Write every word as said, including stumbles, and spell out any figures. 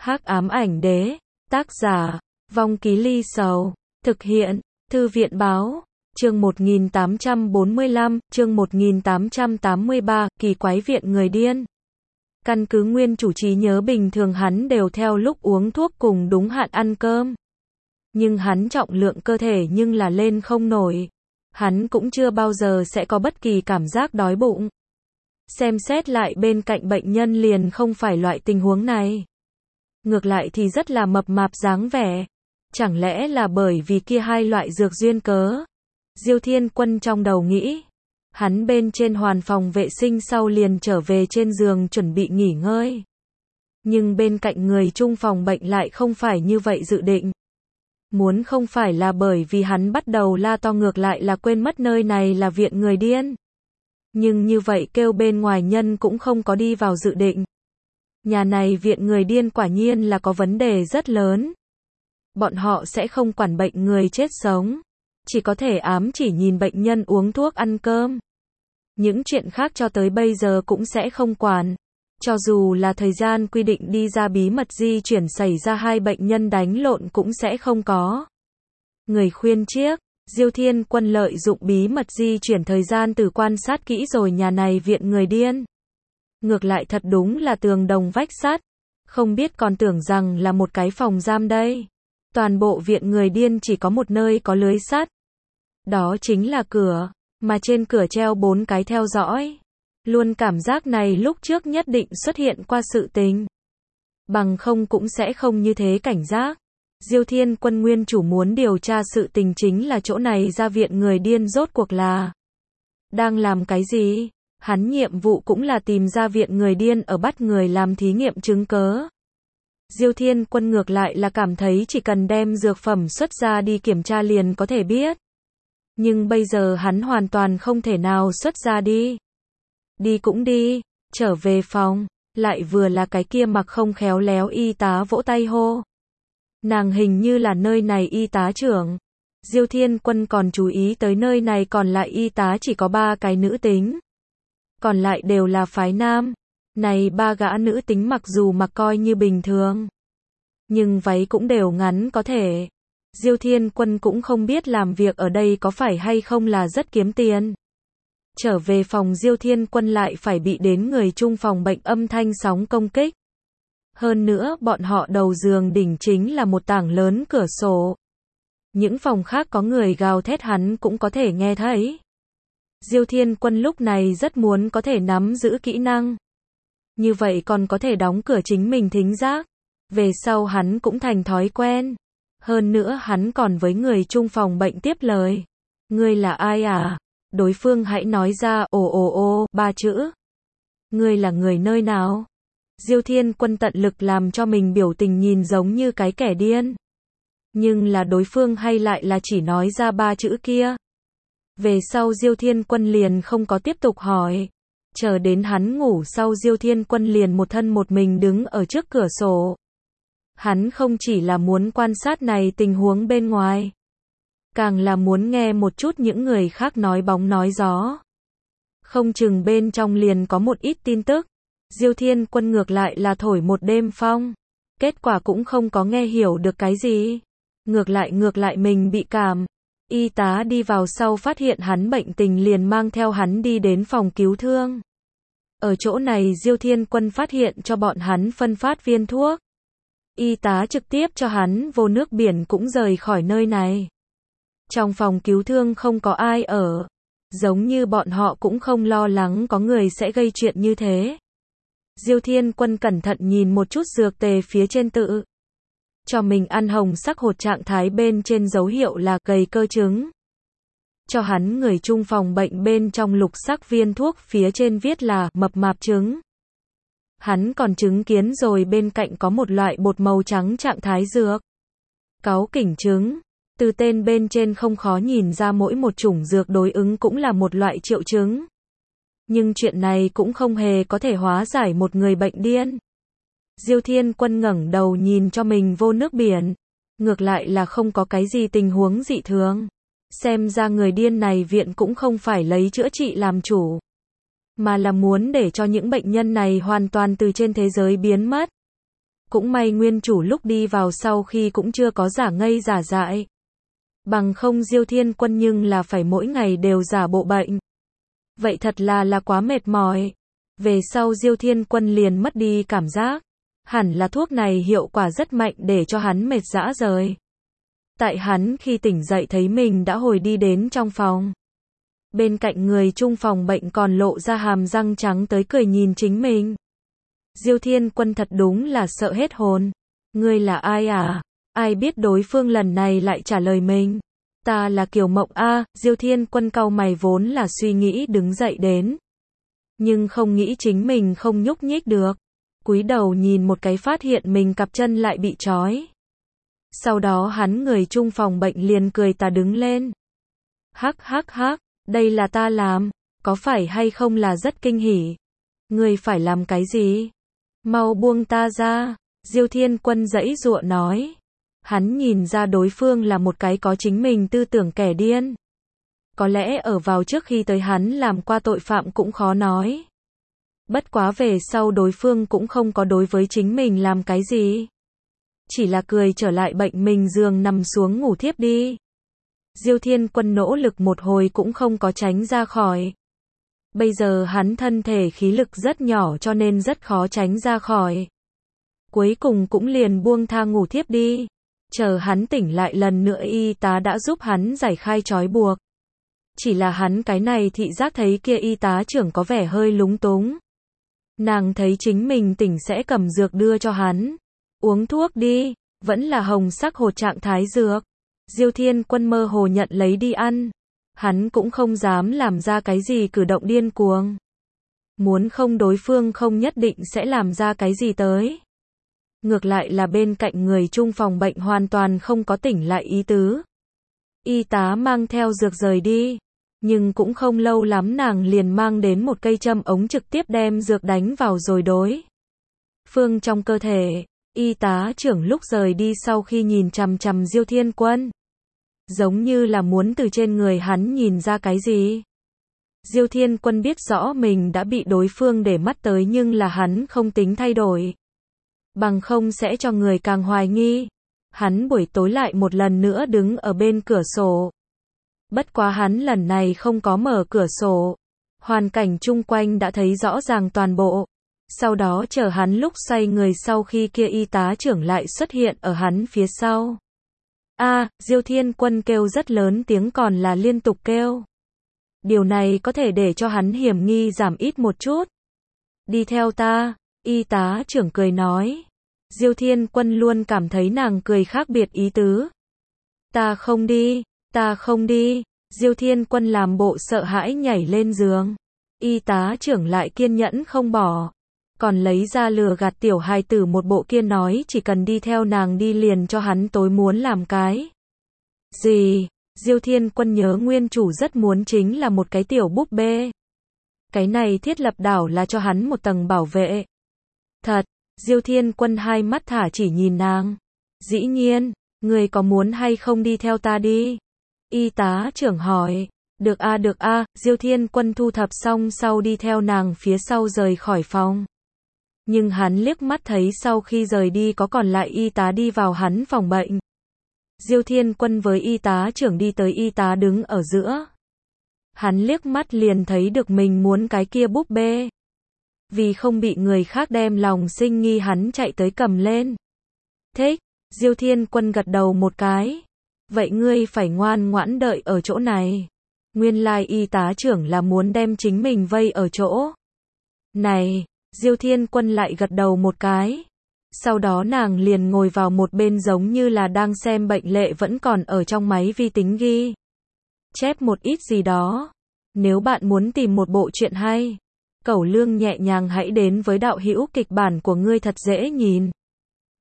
Hắc ám ảnh đế, tác giả, Vong Ký Ly Sầu, thực hiện, Thư viện báo, chương một nghìn tám trăm bốn mươi lăm, chương một nghìn tám trăm tám mươi ba, kỳ quái viện người điên. Căn cứ nguyên chủ trí nhớ bình thường hắn đều theo lúc uống thuốc cùng đúng hạn ăn cơm. Nhưng hắn trọng lượng cơ thể nhưng là lên không nổi. Hắn cũng chưa bao giờ sẽ có bất kỳ cảm giác đói bụng. Xem xét lại bên cạnh bệnh nhân liền không phải loại tình huống này. Ngược lại thì rất là mập mạp dáng vẻ. Chẳng lẽ là bởi vì kia hai loại dược duyên cớ? Diêu Thiên Quân trong đầu nghĩ. Hắn bên trên hoàn phòng vệ sinh sau liền trở về trên giường chuẩn bị nghỉ ngơi. Nhưng bên cạnh người chung phòng bệnh lại không phải như vậy dự định. Muốn không phải là bởi vì hắn bắt đầu la to ngược lại là quên mất nơi này là viện người điên. Nhưng như vậy kêu bên ngoài nhân cũng không có đi vào dự định. Nhà này viện người điên quả nhiên là có vấn đề rất lớn. Bọn họ sẽ không quản bệnh người chết sống. Chỉ có thể ám chỉ nhìn bệnh nhân uống thuốc ăn cơm. Những chuyện khác cho tới bây giờ cũng sẽ không quản. Cho dù là thời gian quy định đi ra bí mật di chuyển xảy ra hai bệnh nhân đánh lộn cũng sẽ không có. Người khuyên chiếc, Diêu Thiên Quân lợi dụng bí mật di chuyển thời gian từ quan sát kỹ rồi nhà này viện người điên. Ngược lại thật đúng là tường đồng vách sắt. Không biết còn tưởng rằng là một cái phòng giam đây. Toàn bộ viện người điên chỉ có một nơi có lưới sắt. Đó chính là cửa, mà trên cửa treo bốn cái theo dõi. Luôn cảm giác này lúc trước nhất định xuất hiện qua sự tình. Bằng không cũng sẽ không như thế cảnh giác. Diêu Thiên Quân nguyên chủ muốn điều tra sự tình chính là chỗ này ra viện người điên rốt cuộc là đang làm cái gì? Hắn nhiệm vụ cũng là tìm ra viện người điên ở bắt người làm thí nghiệm chứng cớ. Diêu Thiên Quân ngược lại là cảm thấy chỉ cần đem dược phẩm xuất ra đi kiểm tra liền có thể biết. Nhưng bây giờ hắn hoàn toàn không thể nào xuất ra đi. Đi cũng đi, trở về phòng, lại vừa là cái kia mặc không khéo léo y tá vỗ tay hô. Nàng hình như là nơi này y tá trưởng. Diêu Thiên Quân còn chú ý tới nơi này còn lại y tá chỉ có ba cái nữ tính. Còn lại đều là phái nam. Này ba gã nữ tính mặc dù mặc coi như bình thường. Nhưng váy cũng đều ngắn có thể. Diêu Thiên Quân cũng không biết làm việc ở đây có phải hay không là rất kiếm tiền. Trở về phòng Diêu Thiên Quân lại phải bị đến người chung phòng bệnh âm thanh sóng công kích. Hơn nữa bọn họ đầu giường đỉnh chính là một tảng lớn cửa sổ. Những phòng khác có người gào thét hắn cũng có thể nghe thấy. Diêu Thiên Quân lúc này rất muốn có thể nắm giữ kỹ năng. Như vậy còn có thể đóng cửa chính mình thính giác. Về sau hắn cũng thành thói quen. Hơn nữa hắn còn với người chung phòng bệnh tiếp lời. Ngươi là ai à? Đối phương hãy nói ra ồ ồ ồ ba chữ. Ngươi là người nơi nào? Diêu Thiên Quân tận lực làm cho mình biểu tình nhìn giống như cái kẻ điên. Nhưng là đối phương hay lại là chỉ nói ra ba chữ kia. Về sau Diêu Thiên Quân liền không có tiếp tục hỏi. Chờ đến hắn ngủ sau Diêu Thiên Quân liền một thân một mình đứng ở trước cửa sổ. Hắn không chỉ là muốn quan sát này tình huống bên ngoài. Càng là muốn nghe một chút những người khác nói bóng nói gió. Không chừng bên trong liền có một ít tin tức. Diêu Thiên Quân ngược lại là thổi một đêm phong. Kết quả cũng không có nghe hiểu được cái gì. Ngược lại ngược lại mình bị cảm. Y tá đi vào sau phát hiện hắn bệnh tình liền mang theo hắn đi đến phòng cứu thương. Ở chỗ này Diêu Thiên Quân phát hiện cho bọn hắn phân phát viên thuốc. Y tá trực tiếp cho hắn vô nước biển cũng rời khỏi nơi này. Trong phòng cứu thương không có ai ở. Giống như bọn họ cũng không lo lắng có người sẽ gây chuyện như thế. Diêu Thiên Quân cẩn thận nhìn một chút dược tề phía trên tự. Cho mình ăn hồng sắc hột trạng thái bên trên dấu hiệu là gầy cơ trứng. Cho hắn người chung phòng bệnh bên trong lục sắc viên thuốc phía trên viết là mập mạp trứng. Hắn còn chứng kiến rồi bên cạnh có một loại bột màu trắng trạng thái dược. Cáu kỉnh trứng. Từ tên bên trên không khó nhìn ra mỗi một chủng dược đối ứng cũng là một loại triệu chứng. Nhưng chuyện này cũng không hề có thể hóa giải một người bệnh điên. Diêu Thiên Quân ngẩng đầu nhìn cho mình vô nước biển. Ngược lại là không có cái gì tình huống dị thường. Xem ra người điên này viện cũng không phải lấy chữa trị làm chủ. Mà là muốn để cho những bệnh nhân này hoàn toàn từ trên thế giới biến mất. Cũng may nguyên chủ lúc đi vào sau khi cũng chưa có giả ngây giả dại. Bằng không Diêu Thiên Quân nhưng là phải mỗi ngày đều giả bộ bệnh. Vậy thật là là quá mệt mỏi. Về sau Diêu Thiên Quân liền mất đi cảm giác. Hẳn là thuốc này hiệu quả rất mạnh để cho hắn mệt rã rời. Tại hắn khi tỉnh dậy thấy mình đã hồi đi đến trong phòng. Bên cạnh người chung phòng bệnh còn lộ ra hàm răng trắng tới cười nhìn chính mình. Diêu Thiên Quân thật đúng là sợ hết hồn. Ngươi là ai à? Ai biết đối phương lần này lại trả lời mình. Ta là Kiều Mộng A. Diêu Thiên Quân cau mày vốn là suy nghĩ đứng dậy đến. Nhưng không nghĩ chính mình không nhúc nhích được. Cúi đầu nhìn một cái phát hiện mình cặp chân lại bị trói. Sau đó hắn người chung phòng bệnh liền cười ta đứng lên. Hắc hắc hắc, đây là ta làm, có phải hay không là rất kinh hỉ. Ngươi phải làm cái gì? Mau buông ta ra, Diêu Thiên Quân giãy giụa nói. Hắn nhìn ra đối phương là một cái có chính mình tư tưởng kẻ điên. Có lẽ ở vào trước khi tới hắn làm qua tội phạm cũng khó nói. Bất quá về sau đối phương cũng không có đối với chính mình làm cái gì. Chỉ là cười trở lại bệnh mình giường nằm xuống ngủ thiếp đi. Diêu Thiên Quân nỗ lực một hồi cũng không có tránh ra khỏi. Bây giờ hắn thân thể khí lực rất nhỏ cho nên rất khó tránh ra khỏi. Cuối cùng cũng liền buông tha ngủ thiếp đi. Chờ hắn tỉnh lại lần nữa y tá đã giúp hắn giải khai trói buộc. Chỉ là hắn cái này thị giác thấy kia y tá trưởng có vẻ hơi lúng túng. Nàng thấy chính mình tỉnh sẽ cầm dược đưa cho hắn. Uống thuốc đi, vẫn là hồng sắc hột trạng thái dược. Diêu Thiên Quân mơ hồ nhận lấy đi ăn. Hắn cũng không dám làm ra cái gì cử động điên cuồng. Muốn không đối phương không nhất định sẽ làm ra cái gì tới. Ngược lại là bên cạnh người chung phòng bệnh hoàn toàn không có tỉnh lại ý tứ. Y tá mang theo dược rời đi. Nhưng cũng không lâu lắm nàng liền mang đến một cây châm ống trực tiếp đem dược đánh vào rồi đối phương trong cơ thể. Y tá trưởng lúc rời đi sau khi nhìn chằm chằm Diêu Thiên Quân. Giống như là muốn từ trên người hắn nhìn ra cái gì. Diêu Thiên Quân biết rõ mình đã bị đối phương để mắt tới nhưng là hắn không tính thay đổi. Bằng không sẽ cho người càng hoài nghi. Hắn buổi tối lại một lần nữa đứng ở bên cửa sổ. Bất quá hắn lần này không có mở cửa sổ. Hoàn cảnh chung quanh đã thấy rõ ràng toàn bộ. Sau đó chờ hắn lúc xoay người sau khi kia y tá trưởng lại xuất hiện ở hắn phía sau. A, Diêu Thiên Quân kêu rất lớn tiếng còn là liên tục kêu. Điều này có thể để cho hắn hiểm nghi giảm ít một chút. Đi theo ta, y tá trưởng cười nói. Diêu Thiên Quân luôn cảm thấy nàng cười khác biệt ý tứ. Ta không đi, ta không đi. Diêu Thiên Quân làm bộ sợ hãi nhảy lên giường. Y tá trưởng lại kiên nhẫn không bỏ. Còn lấy ra lừa gạt tiểu hài tử một bộ kia nói chỉ cần đi theo nàng đi liền cho hắn tối muốn làm cái gì. Diêu Thiên Quân nhớ nguyên chủ rất muốn chính là một cái tiểu búp bê. Cái này thiết lập đảo là cho hắn một tầng bảo vệ. Thật, Diêu Thiên Quân hai mắt thả chỉ nhìn nàng. Dĩ nhiên, người có muốn hay không đi theo ta đi? Y tá trưởng hỏi. Được a được a, Diêu Thiên Quân thu thập xong sau đi theo nàng phía sau rời khỏi phòng. Nhưng hắn liếc mắt thấy sau khi rời đi có còn lại y tá đi vào hắn phòng bệnh. Diêu Thiên Quân với y tá trưởng đi tới y tá đứng ở giữa. Hắn liếc mắt liền thấy được mình muốn cái kia búp bê. Vì không bị người khác đem lòng sinh nghi hắn chạy tới cầm lên. Thích, Diêu Thiên Quân gật đầu một cái. Vậy ngươi phải ngoan ngoãn đợi ở chỗ này. Nguyên lai y tá trưởng là muốn đem chính mình vây ở chỗ này. Diêu Thiên Quân lại gật đầu một cái. Sau đó nàng liền ngồi vào một bên giống như là đang xem bệnh lệ vẫn còn ở trong máy vi tính ghi chép một ít gì đó. Nếu bạn muốn tìm một bộ truyện hay, Cẩu Lương nhẹ nhàng hãy đến với đạo hữu kịch bản của ngươi thật dễ nhìn.